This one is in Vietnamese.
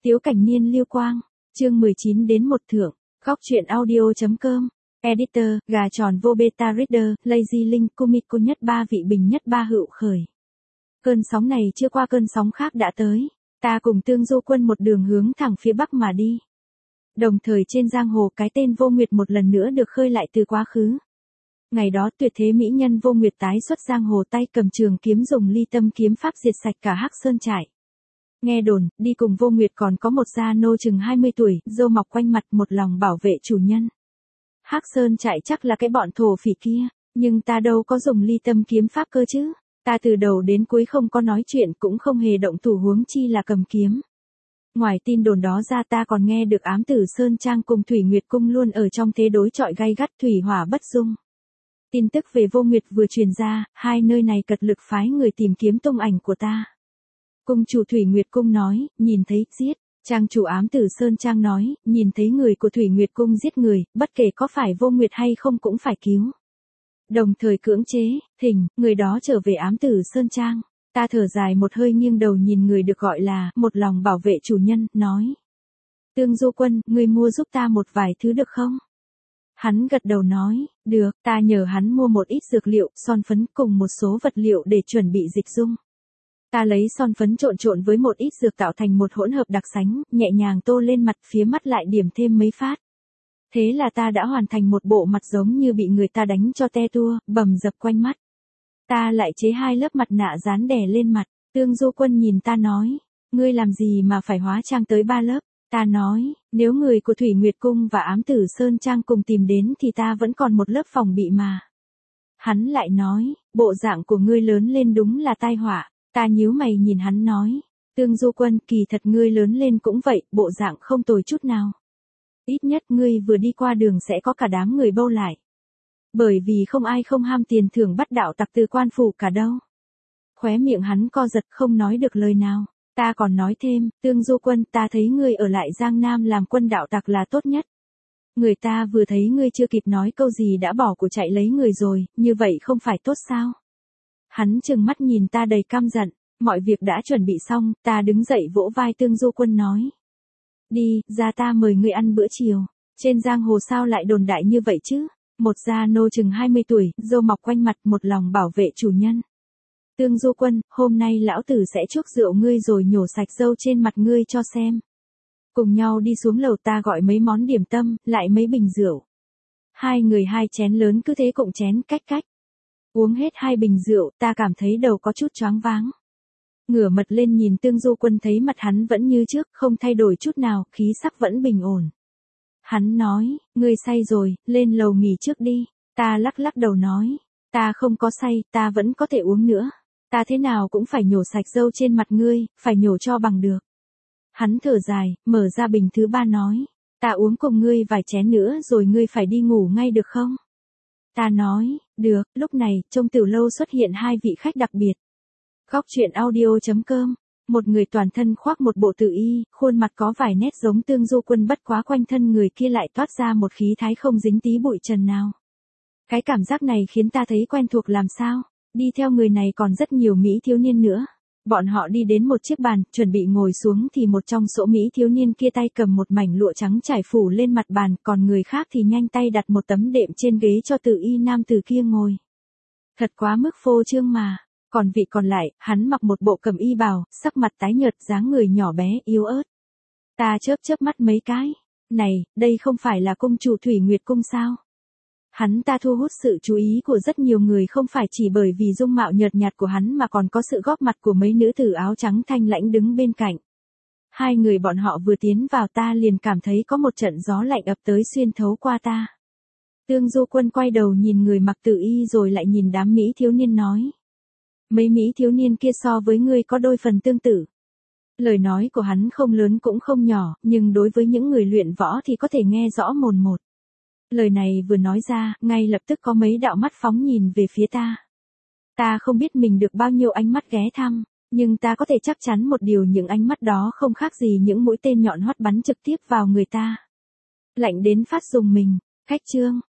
Tiếu Cảnh Niên Liêu Quang, chương 19 đến một thượng, góc truyện audio.com, editor, gà tròn vô beta reader, lazy link, Kumiko nhất ba vị bình nhất ba hữu khởi. Cơn sóng này chưa qua cơn sóng khác đã tới, ta cùng Tương Du Quân một đường hướng thẳng phía bắc mà đi. Đồng thời trên giang hồ cái tên Vô Nguyệt một lần nữa được khơi lại từ quá khứ. Ngày đó tuyệt thế mỹ nhân Vô Nguyệt tái xuất giang hồ tay cầm trường kiếm dùng ly tâm kiếm pháp diệt sạch cả Hắc Sơn trại. Nghe đồn, đi cùng Vô Nguyệt còn có một gia nô chừng 20 tuổi, râu mọc quanh mặt một lòng bảo vệ chủ nhân. Hắc Sơn trại chắc là cái bọn thổ phỉ kia, nhưng ta đâu có dùng ly tâm kiếm pháp cơ chứ. Ta từ đầu đến cuối không có nói chuyện cũng không hề động thủ huống chi là cầm kiếm. Ngoài tin đồn đó ra ta còn nghe được Ám Tử Sơn Trang cùng Thủy Nguyệt Cung luôn ở trong thế đối chọi gay gắt thủy hỏa bất dung. Tin tức về Vô Nguyệt vừa truyền ra, hai nơi này cật lực phái người tìm kiếm tung ảnh của ta. Cung chủ Thủy Nguyệt Cung nói, nhìn thấy, giết. Trang chủ Ám Tử Sơn Trang nói, nhìn thấy người của Thủy Nguyệt Cung giết người, bất kể có phải Vô Nguyệt hay không cũng phải cứu. Đồng thời cưỡng chế, thỉnh, người đó trở về Ám Tử Sơn Trang. Ta thở dài một hơi nghiêng đầu nhìn người được gọi là, một lòng bảo vệ chủ nhân, nói. Tương Du Quân, ngươi mua giúp ta một vài thứ được không? Hắn gật đầu nói, được, ta nhờ hắn mua một ít dược liệu, son phấn cùng một số vật liệu để chuẩn bị dịch dung. Ta lấy son phấn trộn với một ít dược tạo thành một hỗn hợp đặc sánh, nhẹ nhàng tô lên mặt, phía mắt lại điểm thêm mấy phát. Thế là ta đã hoàn thành một bộ mặt giống như bị người ta đánh cho te tua, bầm dập quanh mắt. Ta lại chế 2 lớp mặt nạ dán đè lên mặt. Tương Du Quân nhìn ta nói, ngươi làm gì mà phải hóa trang tới 3 lớp? Ta nói, nếu người của Thủy Nguyệt Cung và Ám Tử Sơn Trang cùng tìm đến thì ta vẫn còn một lớp phòng bị mà. Hắn lại nói, bộ dạng của ngươi lớn lên đúng là tai họa. Ta nhíu mày nhìn hắn nói, Tương Du Quân, kỳ thật ngươi lớn lên cũng vậy, bộ dạng không tồi chút nào. Ít nhất ngươi vừa đi qua đường sẽ có cả đám người bâu lại. Bởi vì không ai không ham tiền thưởng bắt đạo tặc từ quan phủ cả đâu. Khóe miệng hắn co giật không nói được lời nào. Ta còn nói thêm, Tương Du Quân, ta thấy ngươi ở lại Giang Nam làm quân đạo tặc là tốt nhất. Người ta vừa thấy ngươi chưa kịp nói câu gì đã bỏ của chạy lấy người rồi, như vậy không phải tốt sao? Hắn trừng mắt nhìn ta đầy căm giận, mọi việc đã chuẩn bị xong, ta đứng dậy vỗ vai Tương Du Quân nói. Đi, ra ta mời ngươi ăn bữa chiều. Trên giang hồ sao lại đồn đại như vậy chứ? Một gia nô chừng 20 tuổi, râu mọc quanh mặt một lòng bảo vệ chủ nhân. Tương Du Quân, hôm nay lão tử sẽ chuốc rượu ngươi rồi nhổ sạch râu trên mặt ngươi cho xem. Cùng nhau đi xuống lầu ta gọi mấy món điểm tâm, lại mấy bình rượu. Hai người 2 chén lớn cứ thế cộng chén cách. Uống hết 2 bình rượu, ta cảm thấy đầu có chút choáng váng. Ngửa mặt lên nhìn Tương Du Quân thấy mặt hắn vẫn như trước, không thay đổi chút nào, khí sắc vẫn bình ổn. Hắn nói, ngươi say rồi, lên lầu nghỉ trước đi. Ta lắc đầu nói, ta không có say, ta vẫn có thể uống nữa. Ta thế nào cũng phải nhổ sạch râu trên mặt ngươi, phải nhổ cho bằng được. Hắn thở dài, mở ra bình thứ 3 nói, ta uống cùng ngươi vài chén nữa rồi ngươi phải đi ngủ ngay được không? Ta nói, được. Lúc này, trong tiểu lâu xuất hiện 2 vị khách đặc biệt. Góc truyện audio.com, một người toàn thân khoác một bộ tử y, khuôn mặt có vài nét giống Tương Du Quân bất quá quanh thân người kia lại toát ra một khí thái không dính tí bụi trần nào. Cái cảm giác này khiến ta thấy quen thuộc làm sao, đi theo người này còn rất nhiều mỹ thiếu niên nữa. Bọn họ đi đến một chiếc bàn, chuẩn bị ngồi xuống thì một trong số mỹ thiếu niên kia tay cầm một mảnh lụa trắng trải phủ lên mặt bàn, còn người khác thì nhanh tay đặt một tấm đệm trên ghế cho tử y nam tử kia ngồi. Thật quá mức phô trương mà. Còn vị còn lại, hắn mặc một bộ cẩm y bào, sắc mặt tái nhợt, dáng người nhỏ bé, yếu ớt. Ta chớp mắt mấy cái. Này, đây không phải là cung chủ Thủy Nguyệt Cung sao? Hắn ta thu hút sự chú ý của rất nhiều người không phải chỉ bởi vì dung mạo nhợt nhạt của hắn mà còn có sự góp mặt của mấy nữ tử áo trắng thanh lãnh đứng bên cạnh. 2 người bọn họ vừa tiến vào ta liền cảm thấy có một trận gió lạnh ập tới xuyên thấu qua ta. Tương Du Quân quay đầu nhìn người mặc tử y rồi lại nhìn đám mỹ thiếu niên nói. Mấy mỹ thiếu niên kia so với ngươi có đôi phần tương tự. Lời nói của hắn không lớn cũng không nhỏ, nhưng đối với những người luyện võ thì có thể nghe rõ mồn một. Lời này vừa nói ra, ngay lập tức có mấy đạo mắt phóng nhìn về phía ta. Ta không biết mình được bao nhiêu ánh mắt ghé thăm, nhưng ta có thể chắc chắn một điều, những ánh mắt đó không khác gì những mũi tên nhọn hoắt bắn trực tiếp vào người ta. Lạnh đến phát rùng mình. Khách trương,